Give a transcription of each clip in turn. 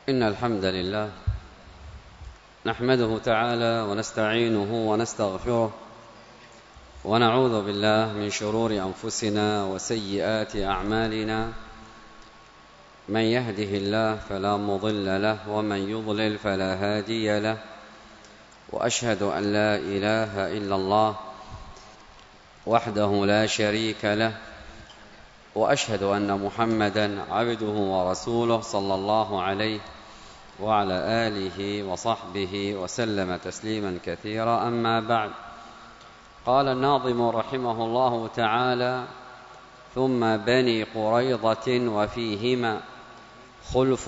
إن الحمد لله نحمده تعالى ونستعينه ونستغفره ونعوذ بالله من شرور أنفسنا وسيئات أعمالنا. من يهده الله فلا مضل له ومن يضلل فلا هادي له، وأشهد أن لا إله إلا الله وحده لا شريك له، وأشهد أن محمدًا عبده ورسوله صلى الله عليه وعلى آله وصحبه وسلم تسليما كثيرا. أما بعد، قال الناظم رحمه الله تعالى: ثم بني قريظة وفيهما خلف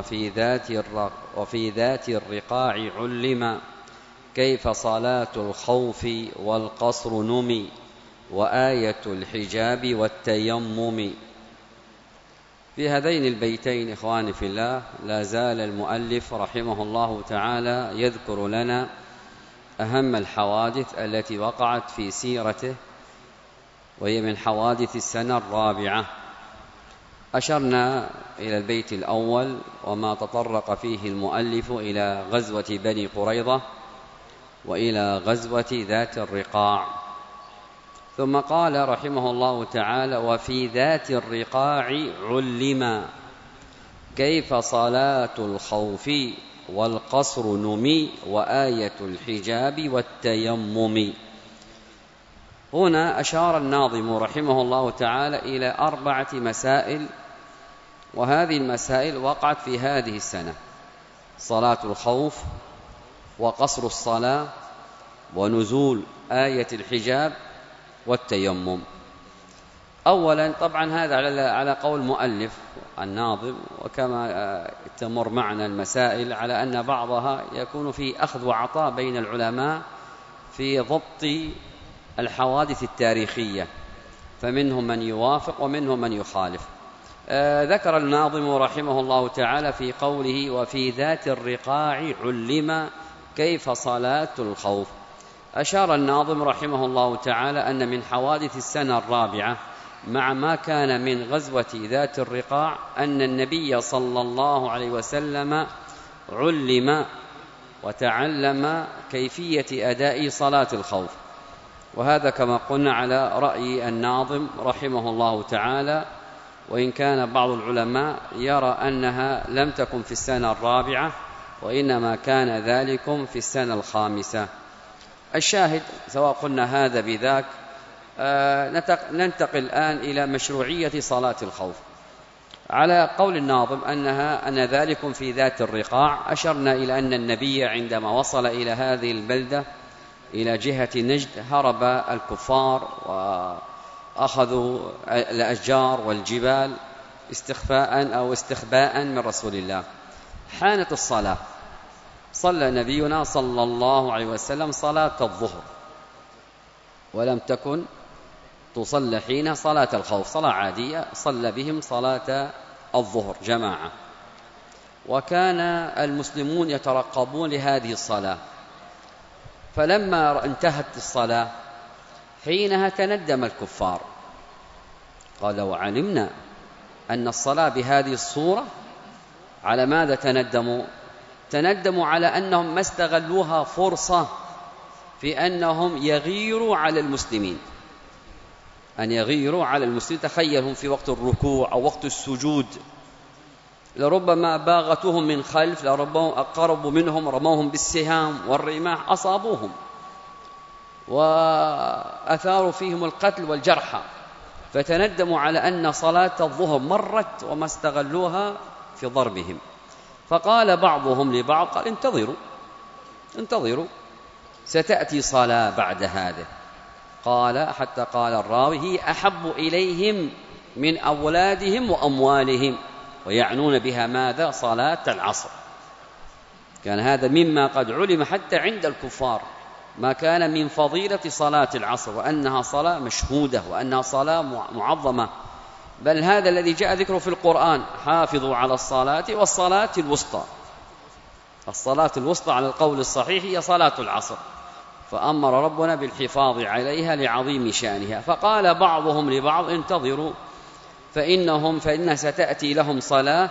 وفي ذات الرقاع علما، كيف صلاة الخوف والقصر نمي، وآية الحجاب والتيمم. في هذين البيتين إخواني في الله لا زال المؤلف رحمه الله تعالى يذكر لنا أهم الحوادث التي وقعت في سيرته، وهي من حوادث السنة الرابعة. أشرنا إلى البيت الأول وما تطرق فيه المؤلف إلى غزوة بني قريظة وإلى غزوة ذات الرقاع، ثم قال رحمه الله تعالى: وفي ذات الرقاع علما، كيف صلاة الخوف والقصر نمي، وآية الحجاب والتيمم. هنا أشار الناظم رحمه الله تعالى إلى 4 مسائل، وهذه المسائل وقعت في هذه السنة: صلاة الخوف، وقصر الصلاة، ونزول آية الحجاب، والتيمم. أولا طبعا هذا على قول مؤلف الناظم، وكما تمر معنا المسائل على أن بعضها يكون في أخذ وعطاء بين العلماء في ضبط الحوادث التاريخية، فمنهم من يوافق ومنهم من يخالف. ذكر الناظم رحمه الله تعالى في قوله: وفي ذات الرقاع علم، كيف صلاة الخوف. أشار الناظم رحمه الله تعالى أن من حوادث السنة الرابعة مع ما كان من غزوة ذات الرقاع أن النبي صلى الله عليه وسلم علم وتعلم كيفية أداء صلاة الخوف، وهذا كما قلنا على رأي الناظم رحمه الله تعالى، وإن كان بعض العلماء يرى أنها لم تكن في السنة الرابعة، وإنما كان ذلكم في السنة الخامسة. الشاهد سواء قلنا هذا بذاك، ننتقل الآن إلى مشروعية صلاة الخوف. على قول الناظم أن ذلكم في ذات الرقاع، أشرنا إلى أن النبي عندما وصل إلى هذه البلدة إلى جهة نجد هرب الكفار وأخذوا الأشجار والجبال استخفاء أو استخباء من رسول الله. حانت الصلاة، صلى نبينا صلى الله عليه وسلم صلاة الظهر، ولم تكن تصلى حين صلاة الخوف، صلاة عادية، صلى بهم صلاة الظهر جماعة. وكان المسلمون يترقبون لهذه الصلاة، فلما انتهت الصلاة حينها تندم الكفار، قال: لو علمنا أن الصلاة بهذه الصورة. على ماذا تندموا؟ تندموا على أنهم ما استغلوها فرصة في أنهم يغيروا على المسلمين، أن يغيروا على المسلمين. تخيلهم في وقت الركوع أو وقت السجود، لربما باغتهم من خلف، لربما أقربوا منهم، رموهم بالسهام والرماح، أصابوهم وأثاروا فيهم القتل والجرحى، فتندموا على أن صلاة الظهر مرت وما استغلوها في ضربهم. فقال بعضهم لبعض: قال: انتظروا ستأتي صلاة بعد هذا. حتى قال الراوي: هي أحب إليهم من أولادهم وأموالهم، ويعنون بها ماذا؟ صلاة العصر. كان هذا مما قد علم حتى عند الكفار، ما كان من فضيلة صلاة العصر، وأنها صلاة مشهودة وأنها صلاة معظمة. بل هذا الذي جاء ذكره في القرآن: حافظوا على الصلاة والصلاة الوسطى. الصلاة الوسطى على القول الصحيح هي صلاة العصر، فأمر ربنا بالحفاظ عليها لعظيم شأنها. فقال بعضهم لبعض: انتظروا فإنها ستأتي لهم صلاة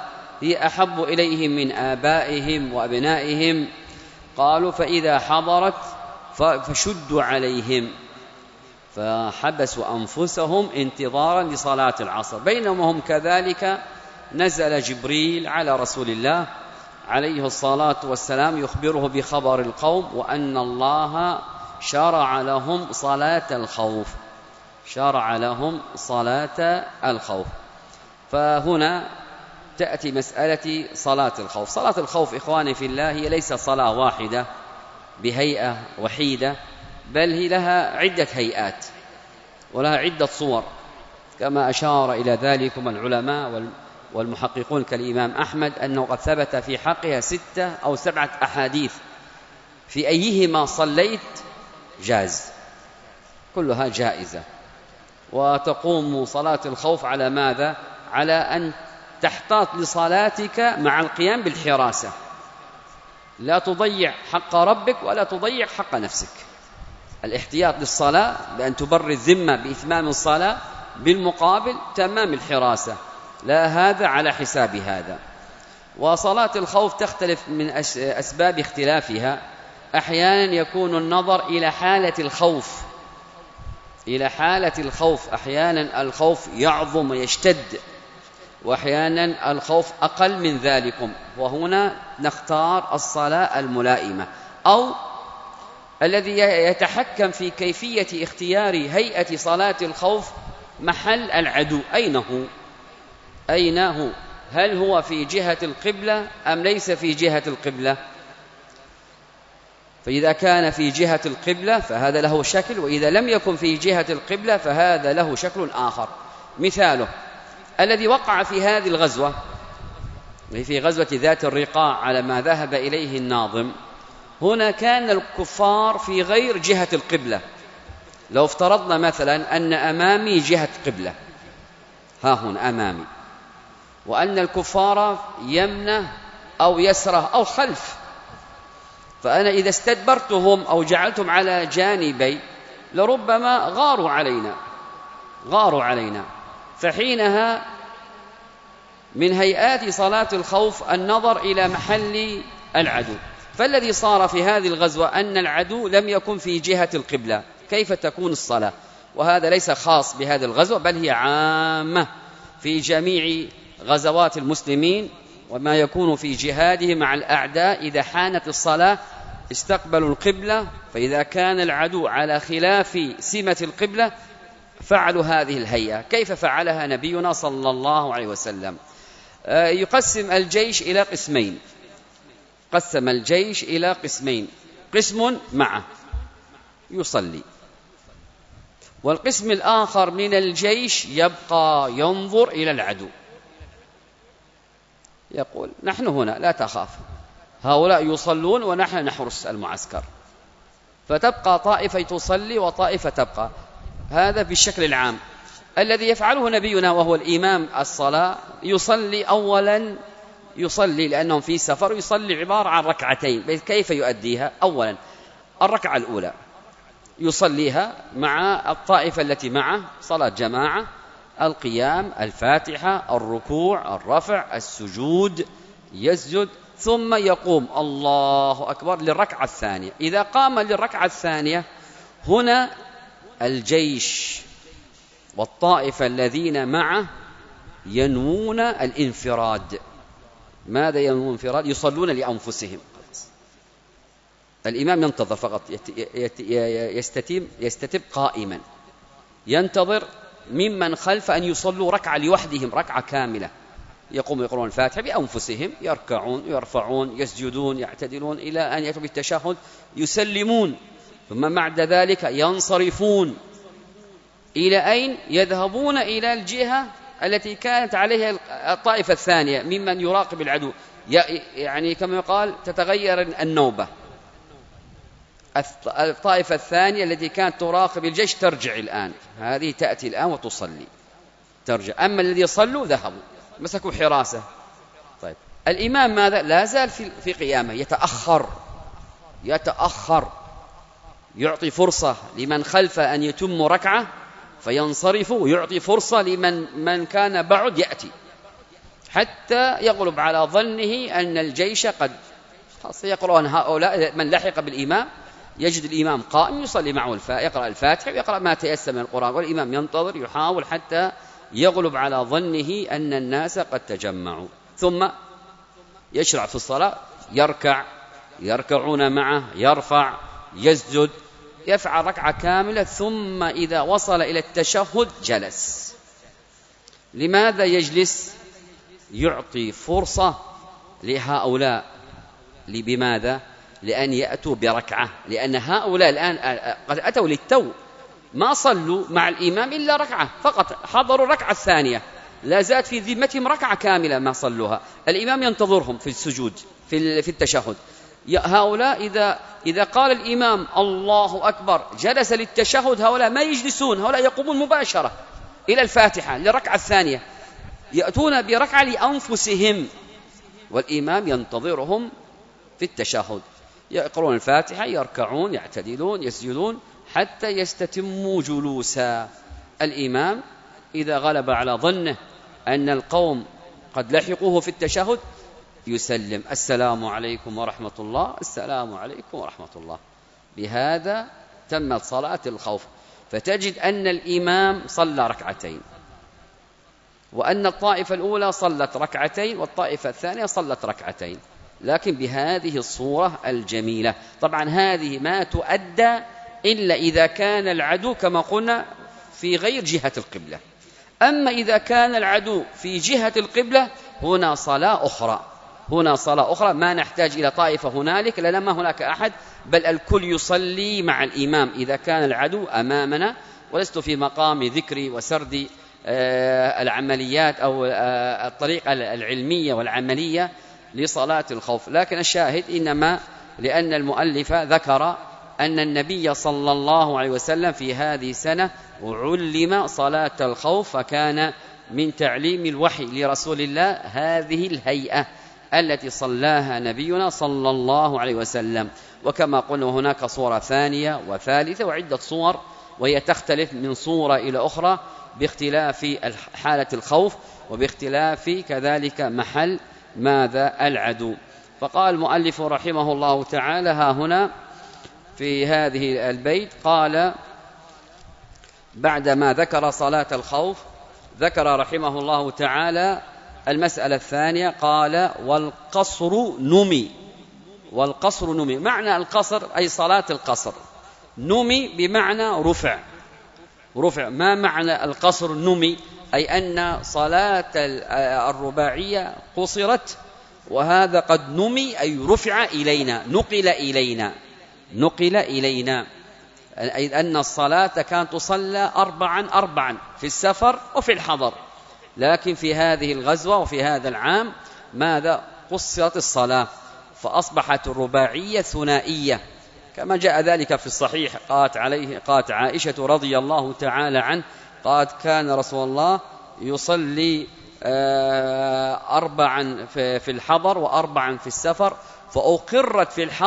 هي أحب إليهم من آبائهم وأبنائهم. قالوا فإذا حضرت فشدوا عليهم، فحبسوا أنفسهم انتظارا لصلاة العصر. بينما هم كذلك نزل جبريل على رسول الله عليه الصلاة والسلام يخبره بخبر القوم، وأن الله شرع لهم صلاة الخوف، شرع لهم صلاة الخوف. فهنا تأتي مسألة صلاة الخوف. صلاة الخوف إخواني في الله هي ليست صلاة واحدة بهيئة وحيدة، بل هي لها عدة هيئات ولها عدة صور، كما أشار إلى ذلك العلماء والمحققون كالإمام أحمد أنه قد ثبت في حقها 6 أو 7 أحاديث في أيهما صليت جاز، كلها جائزة. وتقوم صلاة الخوف على ماذا؟ على أن تحتاط لصلاتك مع القيام بالحراسة، لا تضيع حق ربك ولا تضيع حق نفسك. الاحتياط للصلاة بأن تبر الذمة بإتمام الصلاة، بالمقابل تمام الحراسة، لا هذا على حساب هذا. وصلاة الخوف تختلف من أسباب اختلافها. أحيانا يكون النظر إلى حالة الخوف، إلى حالة الخوف، أحيانا الخوف يعظم ويشتد، وأحيانا الخوف أقل من ذلك، وهنا نختار الصلاة الملائمة. أو الذي يتحكم في كيفية اختيار هيئة صلاة الخوف محل العدو، أين هو؟ هل هو في جهة القبلة أم ليس في جهة القبلة؟ فإذا كان في جهة القبلة فهذا له شكل، وإذا لم يكن في جهة القبلة فهذا له شكل آخر. مثاله الذي وقع في هذه الغزوة، في غزوة ذات الرقاع على ما ذهب إليه الناظم، هنا كان الكفار في غير جهة القبلة. لو افترضنا مثلا أن أمامي جهة قبلة، ها هنا أمامي، وأن الكفار يمنة أو يسرة أو خلف، فأنا إذا استدبرتهم أو جعلتهم على جانبي لربما غاروا علينا. فحينها من هيئات صلاة الخوف النظر إلى محل العدو. فالذي صار في هذه الغزوة أن العدو لم يكن في جهة القبلة، كيف تكون الصلاة؟ وهذا ليس خاص بهذه الغزوة، بل هي عامة في جميع غزوات المسلمين، وما يكون في جهاده مع الأعداء. إذا حانت الصلاة استقبلوا القبلة، فإذا كان العدو على خلاف سمة القبلة فعلوا هذه الهيئة. كيف فعلها نبينا صلى الله عليه وسلم؟ يقسم الجيش إلى قسمين، قسم الجيش إلى قسمين، قسم معه يصلي، والقسم الآخر من الجيش يبقى ينظر إلى العدو، يقول نحن هنا لا تخاف، هؤلاء يصلون ونحن نحرس المعسكر. فتبقى طائفة تصلي وطائفة تبقى. هذا بالشكل العام. الذي يفعله نبينا وهو الإمام الصلاة يصلي أولا، يصلي لأنهم في سفر، يصلي عبارة عن ركعتين. كيف يؤديها؟ أولا الركعة الأولى يصليها مع الطائفة التي معه، صلاة جماعة، القيام، الفاتحة، الركوع، الرفع، السجود، يسجد، ثم يقوم الله أكبر للركعة الثانية. إذا قام للركعة الثانية هنا الجيش والطائفة الذين معه ينوون الانفراد. ماذا ينوون الانفراد؟ يصلون لأنفسهم. الإمام ينتظر فقط، يستتب قائما، ينتظر ممن خلف أن يصلوا ركعة لوحدهم، ركعة كاملة، يقوموا يقرؤون الفاتحة بأنفسهم، يركعون، يرفعون، يسجدون، يعتدلون، إلى أن يأتوا بالتشهد يسلمون، ثم بعد ذلك ينصرفون. إلى أين؟ يذهبون إلى الجهة التي كانت عليها الطائفة الثانية ممن يراقب العدو، يعني كما يقال تتغير النوبة. الطائفة الثانية التي كانت تراقب الجيش ترجع الآن، هذه تأتي الآن وتصلي، ترجع. أما الذي صلوا ذهبوا مسكوا حراسة. طيب الإمام ماذا؟ لا زال في قيامه، يتأخر، يعطي فرصة لمن خلفه أن يتم ركعة فينصرفوا، ويعطي فرصة لمن كان بعد يأتي، حتى يغلب على ظنه أن الجيش قد يقرأون هؤلاء. من لحق بالإمام يجد الإمام قائم يصلي معه يقرأ الفاتحة ويقرأ ما تيسر من القرآن، والإمام ينتظر يحاول حتى يغلب على ظنه أن الناس قد تجمعوا، ثم يشرع في الصلاة، يركعون معه، يرفع، يسجد، يفعل ركعة كاملة، ثم إذا وصل إلى التشهد جلس. لماذا يجلس؟ يعطي فرصة لهؤلاء بماذا؟ لأن يأتوا بركعة، لأن هؤلاء الآن قد أتوا للتو، ما صلوا مع الإمام إلا ركعة فقط، حضروا الركعة الثانية، لا زاد في ذمتهم ركعة كاملة ما صلوها، الإمام ينتظرهم في السجود في التشهد. هؤلاء إذا قال الإمام الله أكبر جلس للتشهد، هؤلاء ما يجلسون، هؤلاء يقومون مباشرة إلى الفاتحة للركعة الثانية، يأتون بركعة لأنفسهم، والإمام ينتظرهم في التشهد، يقرؤون الفاتحة، يركعون، يعتدلون، يسجدون حتى يستتموا جلوسا. الإمام إذا غلب على ظنه أن القوم قد لحقوه في التشهد يسلم: السلام عليكم ورحمة الله، السلام عليكم ورحمة الله. بهذا تمت صلاة الخوف. فتجد أن الإمام صلى ركعتين، وأن الطائفة الأولى صلت ركعتين والطائفة الثانية صلت ركعتين، لكن بهذه الصورة الجميلة. طبعا هذه ما تؤدى إلا إذا كان العدو كما قلنا في غير جهة القبلة. أما إذا كان العدو في جهة القبلة هنا صلاة أخرى، ما نحتاج إلى طائفة هنالك، لأن ما هناك أحد، بل الكل يصلي مع الإمام إذا كان العدو أمامنا. ولست في مقام ذكر وسرد العمليات أو الطريقة العلمية والعملية لصلاة الخوف، لكن الشاهد إنما لأن المؤلف ذكر أن النبي صلى الله عليه وسلم في هذه السنة علم صلاة الخوف، فكان من تعليم الوحي لرسول الله هذه الهيئة التي صلاها نبينا صلى الله عليه وسلم. وكما قلنا هناك صورة ثانية وثالثة وعدة صور، وهي تختلف من صورة إلى أخرى باختلاف حالة الخوف وباختلاف كذلك محل ماذا العدو. فقال المؤلف رحمه الله تعالى ها هنا في هذه البيت، قال بعدما ذكر صلاة الخوف ذكر رحمه الله تعالى المسألة الثانية، قال والقصر نمي. معنى القصر أي صلاة القصر، نمي بمعنى رفع. ما معنى القصر نمي؟ أي أن صلاة الرباعية قصرت، وهذا قد نمي أي رفع إلينا، نقل إلينا، أي أن الصلاة كانت تصلى 4 في السفر وفي الحضر، لكن في هذه الغزوة وفي هذا العام ماذا؟ قصرت الصلاة فأصبحت الرباعية ثنائية، كما جاء ذلك في الصحيح. قالت عائشة رضي الله تعالى عنه قالت كان رسول الله يصلي 4 في الحضر و4 في السفر، فأقرت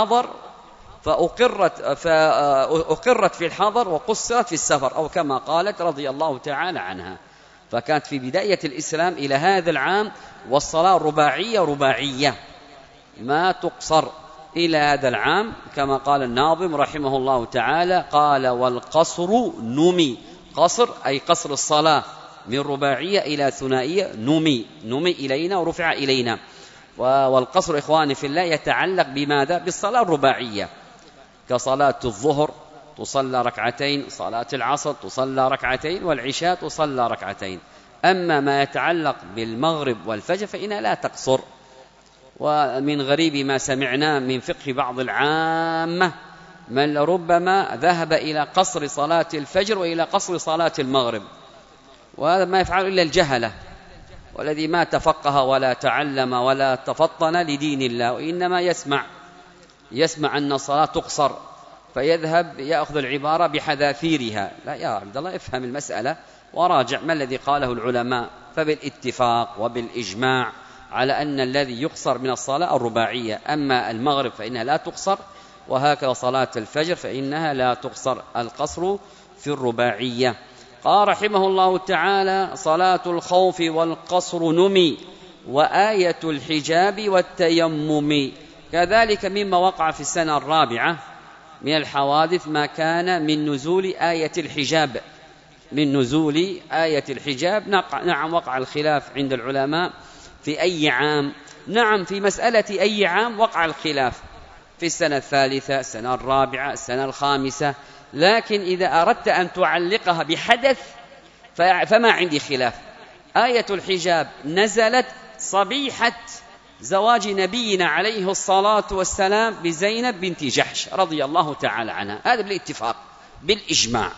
في الحضر وقصرت في السفر، أو كما قالت رضي الله تعالى عنها. فكانت في بداية الإسلام إلى هذا العام والصلاة رباعية ما تقصر إلى هذا العام، كما قال الناظم رحمه الله تعالى، قال والقصر نمي. قصر أي قصر الصلاة من رباعية إلى ثنائية، نمي إلينا ورفع إلينا. والقصر إخواني في الله يتعلق بماذا؟ بالصلاة الرباعية، كصلاة الظهر تصلى 2 صلاة العصر تصلى 2 والعشاء تصلى 2. أما ما يتعلق بالمغرب والفجر فإنها لا تقصر. ومن غريب ما سمعنا من فقه بعض العامة من ربما ذهب إلى قصر صلاة الفجر وإلى قصر صلاة المغرب، وهذا ما يفعل إلا الجهلة، والذي ما تفقه ولا تعلم ولا تفطن لدين الله، وإنما يسمع أن الصلاة تقصر فيذهب يأخذ العبارة بحذافيرها. لا يا عبد الله، افهم المسألة وراجع ما الذي قاله العلماء. فبالاتفاق وبالإجماع على أن الذي يقصر من الصلاة الرباعية، أما المغرب فإنها لا تقصر، وهكذا صلاة الفجر فإنها لا تقصر، القصر في الرباعية. قال رحمه الله تعالى صلاة الخوف والقصر نمي، وآية الحجاب والتيمم. كذلك مما وقع في السنة الرابعة من الحوادث ما كان من نزول آية الحجاب، من نزول آية الحجاب. نعم وقع الخلاف عند العلماء في أي عام. نعم في مسألة أي عام وقع الخلاف، في السنة الثالثة، السنة الرابعة، السنة الخامسة. لكن إذا أردت أن تعلقها بحدث فما عندي خلاف. آية الحجاب نزلت صبيحة زواج نبينا عليه الصلاة والسلام بزينب بنت جحش رضي الله تعالى عنها، هذا بالاتفاق بالإجماع.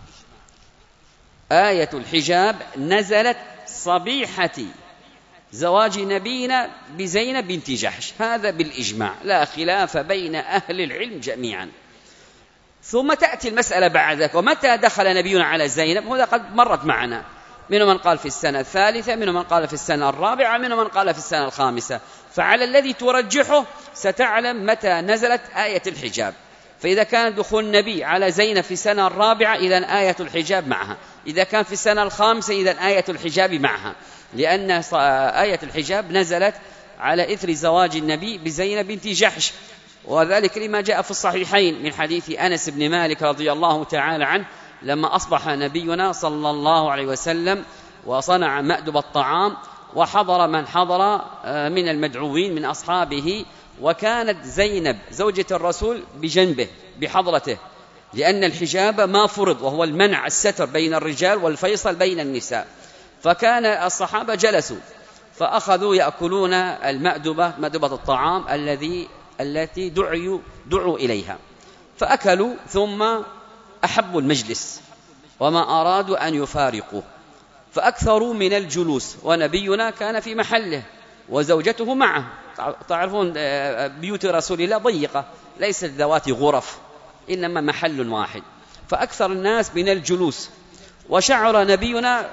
آية الحجاب نزلت صبيحة زواج نبينا بزينب بنت جحش، هذا بالإجماع، لا خلاف بين أهل العلم جميعا. ثم تأتي المسألة بعد ذلك، ومتى دخل نبينا على زينب؟ هذا قد مرت معنا، منهم من قال في السنة الثالثة، منهم من قال في السنة الرابعة، منهم من قال في السنة الخامسة. فعلى الذي ترجحه ستعلم متى نزلت آية الحجاب. فإذا كان دخول النبي على زينب في السنة الرابعة إذن آية الحجاب معها، إذا كان في السنة الخامسة إذن آية الحجاب معها، لأن آية الحجاب نزلت على إثر زواج النبي بزينب بنت جحش، وذلك لما جاء في الصحيحين من حديث أنس بن مالك رضي الله تعالى عنه لما أصبح نبينا صلى الله عليه وسلم وصنع مأدب الطعام وحضر من حضر من المدعوين من أصحابه، وكانت زينب زوجة الرسول بجنبه بحضرته، لأن الحجاب ما فرض، وهو المنع الستر بين الرجال والفيصل بين النساء. فكان الصحابة جلسوا فأخذوا يأكلون المأدبة، مأدبة الطعام التي دعوا إليها، فأكلوا ثم أحبوا المجلس وما أرادوا أن يفارقوه، فأكثروا من الجلوس، ونبينا كان في محله وزوجته معه. تعرفون بيوت رسول الله ضيقة، ليست ذوات غرف، إنما محل واحد، فأكثر الناس من الجلوس. وشعر نبينا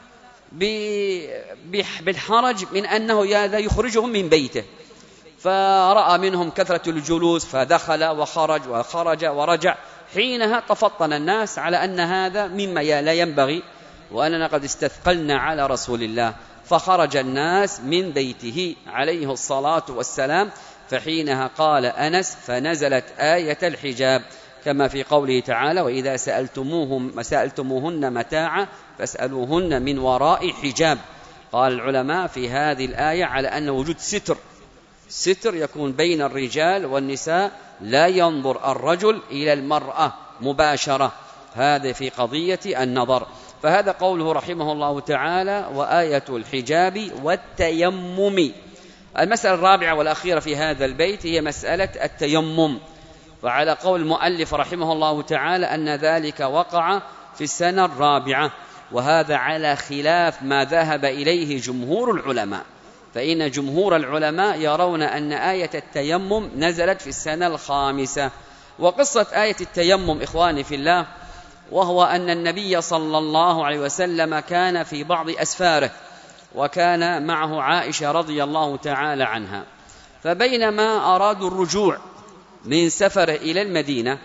بالحرج من أنه يخرجهم من بيته، فرأى منهم كثرة الجلوس فدخل وخرج ورجع. حينها تفطن الناس على أن هذا مما لا ينبغي، وأننا قد استثقلنا على رسول الله، فخرج الناس من بيته عليه الصلاة والسلام. فحينها قال أنس: فنزلت آية الحجاب، كما في قوله تعالى: وإذا سألتموهن متاعا فاسألوهن من وراء حجاب. قال العلماء في هذه الآية على أن وجود ستر يكون بين الرجال والنساء، لا ينظر الرجل إلى المرأة مباشرة، هذا في قضية النظر. فهذا قوله رحمه الله تعالى: وآية الحجاب والتيمم. المسألة الرابعة والأخيرة في هذا البيت هي مسألة التيمم. وعلى قول المؤلف رحمه الله تعالى أن ذلك وقع في السنة الرابعة، وهذا على خلاف ما ذهب إليه جمهور العلماء، فإن جمهور العلماء يرون أن آية التيمم نزلت في السنة الخامسة. وقصة آية التيمم إخواني في الله، وهو أن النبي صلى الله عليه وسلم كان في بعض أسفاره، وكان معه عائشة رضي الله تعالى عنها، فبينما أرادوا الرجوع من سفره إلى المدينة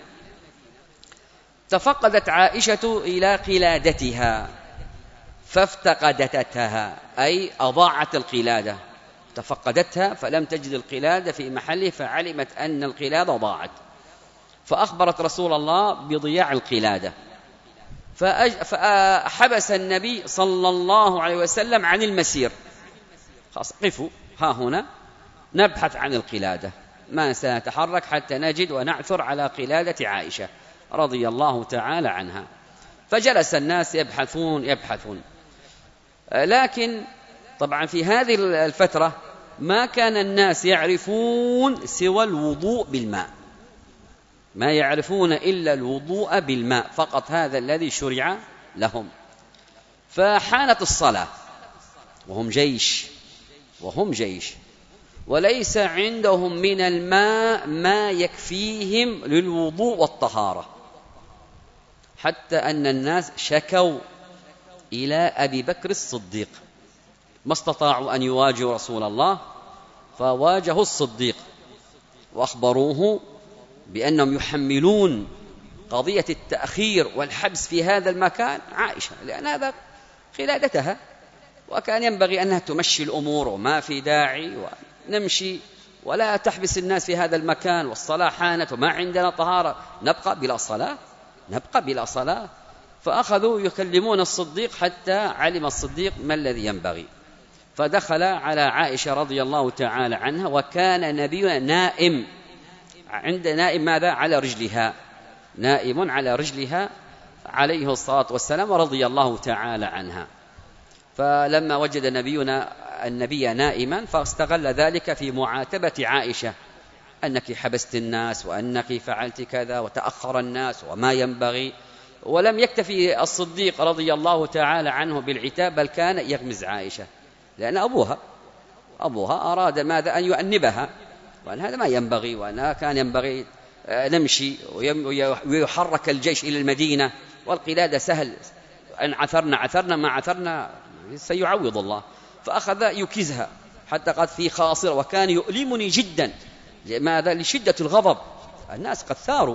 تفقدت عائشة إلى قلادتها فافتقدتها، أي أضاعت القلادة، تفقدتها فلم تجد القلادة في محله، فعلمت أن القلادة ضاعت، فأخبرت رسول الله بضياع القلادة، فحبس النبي صلى الله عليه وسلم عن المسير. خلاص قفوا ها هنا نبحث عن القلادة، ما سنتحرك حتى نجد ونعثر على قلادة عائشة رضي الله تعالى عنها. فجلس الناس يبحثون، لكن طبعا في هذه الفترة ما كان الناس يعرفون سوى الوضوء بالماء، ما يعرفون إلا الوضوء بالماء فقط، هذا الذي شرع لهم. فحانت الصلاة وهم جيش وليس عندهم من الماء ما يكفيهم للوضوء والطهارة، حتى أن الناس شكوا إلى أبي بكر الصديق، ما استطاعوا أن يواجهوا رسول الله، فواجهوا الصديق وأخبروه بأنهم يحملون قضية التأخير والحبس في هذا المكان عائشة، لأن هذا قلادتها وكان ينبغي أنها تمشي الأمور وما في داعي ونمشي ولا تحبس الناس في هذا المكان، والصلاة حانت وما عندنا طهارة، نبقى بلا صلاة، نبقى بلا صلاة. فأخذوا يكلمون الصديق حتى علم الصديق ما الذي ينبغي، فدخل على عائشة رضي الله تعالى عنها، وكان نبينا نائم، عند نائم ماذا؟ على رجلها، نائم على رجلها عليه الصلاة والسلام رضي الله تعالى عنها. فلما وجد نبينا النبي نائما فاستغل ذلك في معاتبة عائشة، أنك حبست الناس وأنك فعلت كذا وتأخر الناس وما ينبغي. ولم يكتفي الصديق رضي الله تعالى عنه بالعتاب، بل كان يغمز عائشة، لأن أبوها أراد ماذا؟ أن يؤنبها، وأن هذا ما ينبغي، وأنها كان ينبغي نمشي ويحرك الجيش إلى المدينة، والقلادة سهل، أن عثرنا ما عثرنا سيعوض الله. فأخذ يكزها حتى قد في خاصرة، وكان يؤلمني جدا. لماذا؟ لشدة الغضب، الناس قد ثاروا.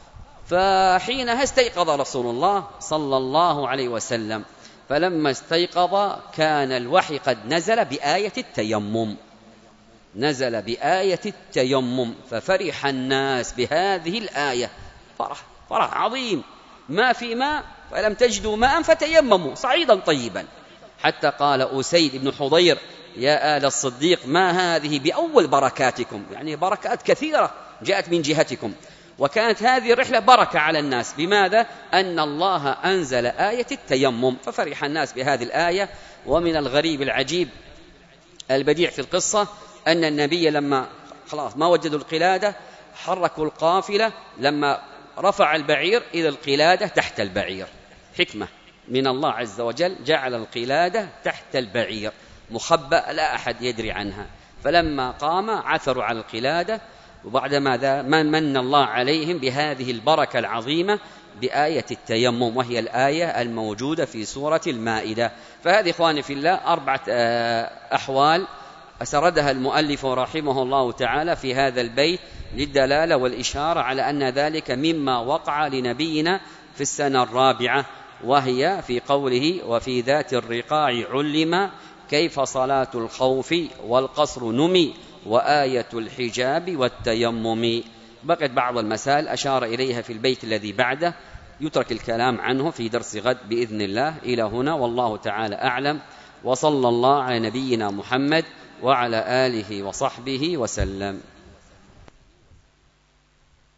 فحينها استيقظ رسول الله صلى الله عليه وسلم، فلما استيقظ كان الوحي قد نزل بآية التيمم، نزل بآية التيمم، ففرح الناس بهذه الآية فرح عظيم. ما في ماء فلم تجدوا ماء فتيمموا صعيدا طيبا، حتى قال أسيد بن حضير: يا آل الصديق ما هذه بأول بركاتكم، يعني بركات كثيرة جاءت من جهتكم. وكانت هذه الرحلة بركة على الناس، بماذا؟ أن الله أنزل آية التيمم، ففرح الناس بهذه الآية. ومن الغريب العجيب البديع في القصة أن النبي لما خلاص ما وجدوا القلادة حركوا القافلة، لما رفع البعير إلى القلادة تحت البعير، حكمة من الله عز وجل، جعل القلادة تحت البعير مخبأ لا أحد يدري عنها. فلما قام عثروا على القلادة، وبعد ماذا من الله عليهم بهذه البركة العظيمة بآية التيمم، وهي الآية الموجودة في سورة المائدة. فهذه إخواني في الله 4 أحوال أسردها المؤلف رحمه الله تعالى في هذا البيت للدلالة والإشارة على أن ذلك مما وقع لنبينا في السنة 4، وهي في قوله: وفي ذات الرقاع علم كيف صلاة الخوف والقصر نمي وآية الحجاب والتيمم. بقت بعض المسائل أشار إليها في البيت الذي بعده، يترك الكلام عنه في درس غد بإذن الله. إلى هنا والله تعالى أعلم، وصلى الله على نبينا محمد وعلى آله وصحبه وسلم.